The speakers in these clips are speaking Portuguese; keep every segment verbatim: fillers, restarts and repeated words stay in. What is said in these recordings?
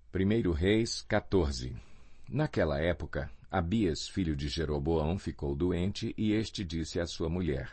primeiro Reis quatorze. Naquela época, Abias, filho de Jeroboão, ficou doente e este disse à sua mulher: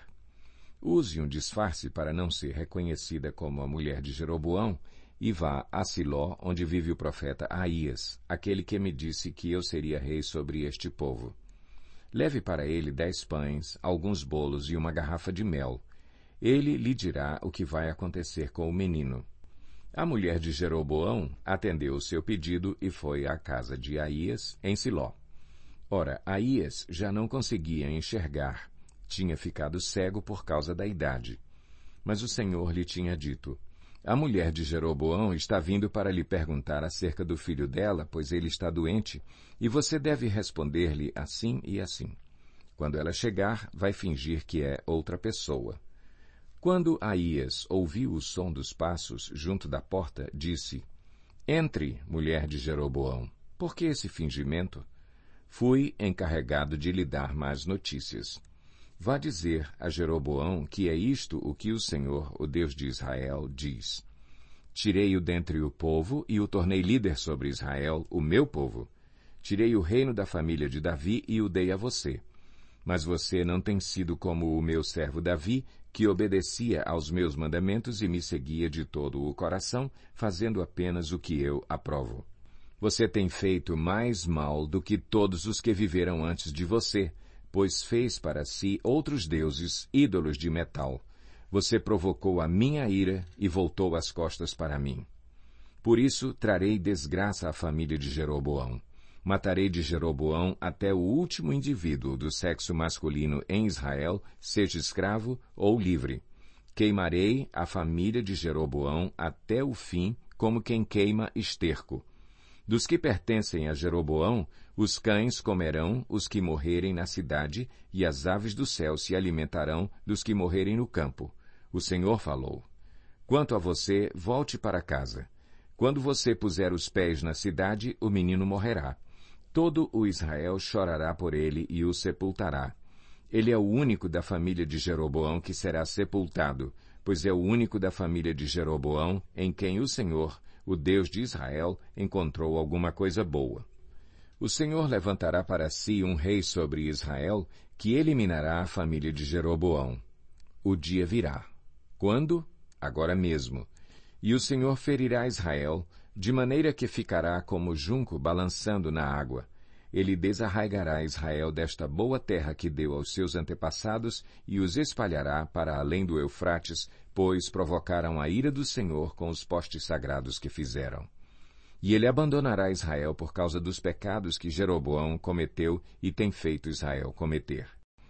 Use um disfarce para não ser reconhecida como a mulher de Jeroboão e vá a Siló, onde vive o profeta Aías, aquele que me disse que eu seria rei sobre este povo. Leve para ele dez pães, alguns bolos e uma garrafa de mel. Ele lhe dirá o que vai acontecer com o menino. A mulher de Jeroboão atendeu o seu pedido e foi à casa de Aías, em Siló. Ora, Aías já não conseguia enxergar, tinha ficado cego por causa da idade. Mas o Senhor lhe tinha dito: A mulher de Jeroboão está vindo para lhe perguntar acerca do filho dela, pois ele está doente, e você deve responder-lhe assim e assim. Quando ela chegar, vai fingir que é outra pessoa. Quando Aías ouviu o som dos passos junto da porta, disse: Entre, mulher de Jeroboão. Por que esse fingimento? Fui encarregado de lhe dar más notícias. Vá dizer a Jeroboão que é isto o que o Senhor, o Deus de Israel, diz. Tirei-o dentre o povo e o tornei líder sobre Israel, o meu povo. Tirei o reino da família de Davi e o dei a você. Mas você não tem sido como o meu servo Davi, que obedecia aos meus mandamentos e me seguia de todo o coração, fazendo apenas o que eu aprovo. Você tem feito mais mal do que todos os que viveram antes de você, pois fez para si outros deuses, ídolos de metal. Você provocou a minha ira e voltou as costas para mim. Por isso trarei desgraça à família de Jeroboão. Matarei de Jeroboão até o último indivíduo do sexo masculino em Israel, seja escravo ou livre. Queimarei a família de Jeroboão até o fim, como quem queima esterco. Dos que pertencem a Jeroboão, os cães comerão os que morrerem na cidade, e as aves do céu se alimentarão dos que morrerem no campo. O Senhor falou. Quanto a você, volte para casa. Quando você puser os pés na cidade, o menino morrerá. Todo o Israel chorará por ele e o sepultará. Ele é o único da família de Jeroboão que será sepultado, pois é o único da família de Jeroboão em quem o Senhor, o Deus de Israel, encontrou alguma coisa boa. O Senhor levantará para si um rei sobre Israel, que eliminará a família de Jeroboão. O dia virá. Quando? Agora mesmo. E o Senhor ferirá Israel, de maneira que ficará como junco balançando na água. Ele desarraigará Israel desta boa terra que deu aos seus antepassados e os espalhará para além do Eufrates, pois provocaram a ira do Senhor com os postes sagrados que fizeram. E ele abandonará Israel por causa dos pecados que Jeroboão cometeu e tem feito Israel cometer.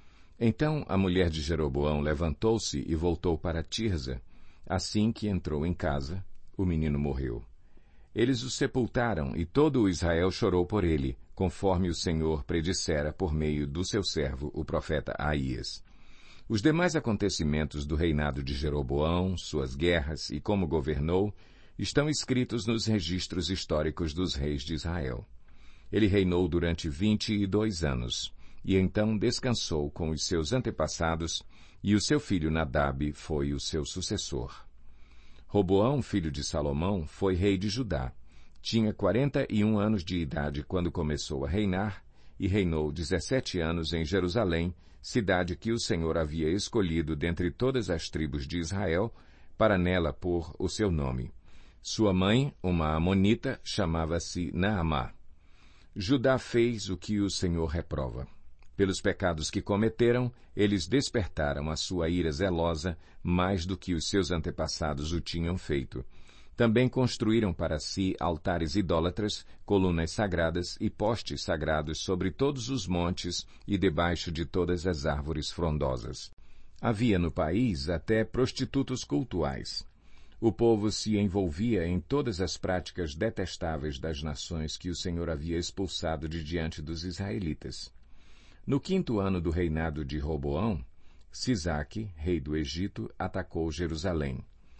Então a mulher de Jeroboão levantou-se e voltou para Tirza. Assim que entrou em casa, o menino morreu. Eles o sepultaram, e todo o Israel chorou por ele, conforme o Senhor predissera por meio do seu servo, o profeta Aías. Os demais acontecimentos do reinado de Jeroboão, suas guerras e como governou, estão escritos nos registros históricos dos reis de Israel. Ele reinou durante vinte e dois anos, e então descansou com os seus antepassados, e o seu filho Nadab foi o seu sucessor. Roboão, filho de Salomão, foi rei de Judá. Tinha quarenta e um anos de idade quando começou a reinar, e reinou dezessete anos em Jerusalém, cidade que o Senhor havia escolhido dentre todas as tribos de Israel, para nela pôr o seu nome. Sua mãe, uma amonita, chamava-se Naamá. Judá fez o que o Senhor reprova. Pelos pecados que cometeram, eles despertaram a sua ira zelosa mais do que os seus antepassados o tinham feito. Também construíram para si altares idólatras, colunas sagradas e postes sagrados sobre todos os montes e debaixo de todas as árvores frondosas. Havia no país até prostitutos cultuais. O povo se envolvia em todas as práticas detestáveis das nações que o Senhor havia expulsado de diante dos israelitas. No quinto ano do reinado de Roboão, Sisaque, rei do Egito, atacou Jerusalém.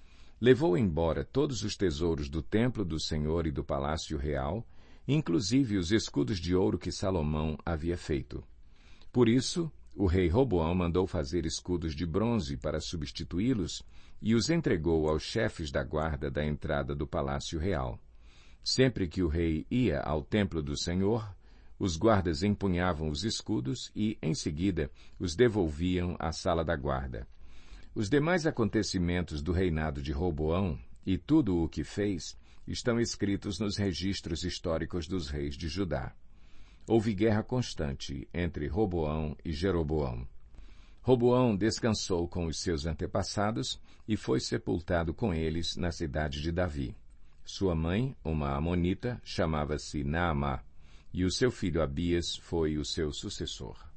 Levou embora todos os tesouros do templo do Senhor e do palácio real, inclusive os escudos de ouro que Salomão havia feito. Por isso, o rei Roboão mandou fazer escudos de bronze para substituí-los e os entregou aos chefes da guarda da entrada do palácio real. Sempre que o rei ia ao templo do Senhor, os guardas empunhavam os escudos e, em seguida, os devolviam à sala da guarda. Os demais acontecimentos do reinado de Roboão e tudo o que fez estão escritos nos registros históricos dos reis de Judá. Houve guerra constante entre Roboão e Jeroboão. Roboão descansou com os seus antepassados e foi sepultado com eles na cidade de Davi. Sua mãe, uma amonita, chamava-se Naamá, e o seu filho Abias foi o seu sucessor.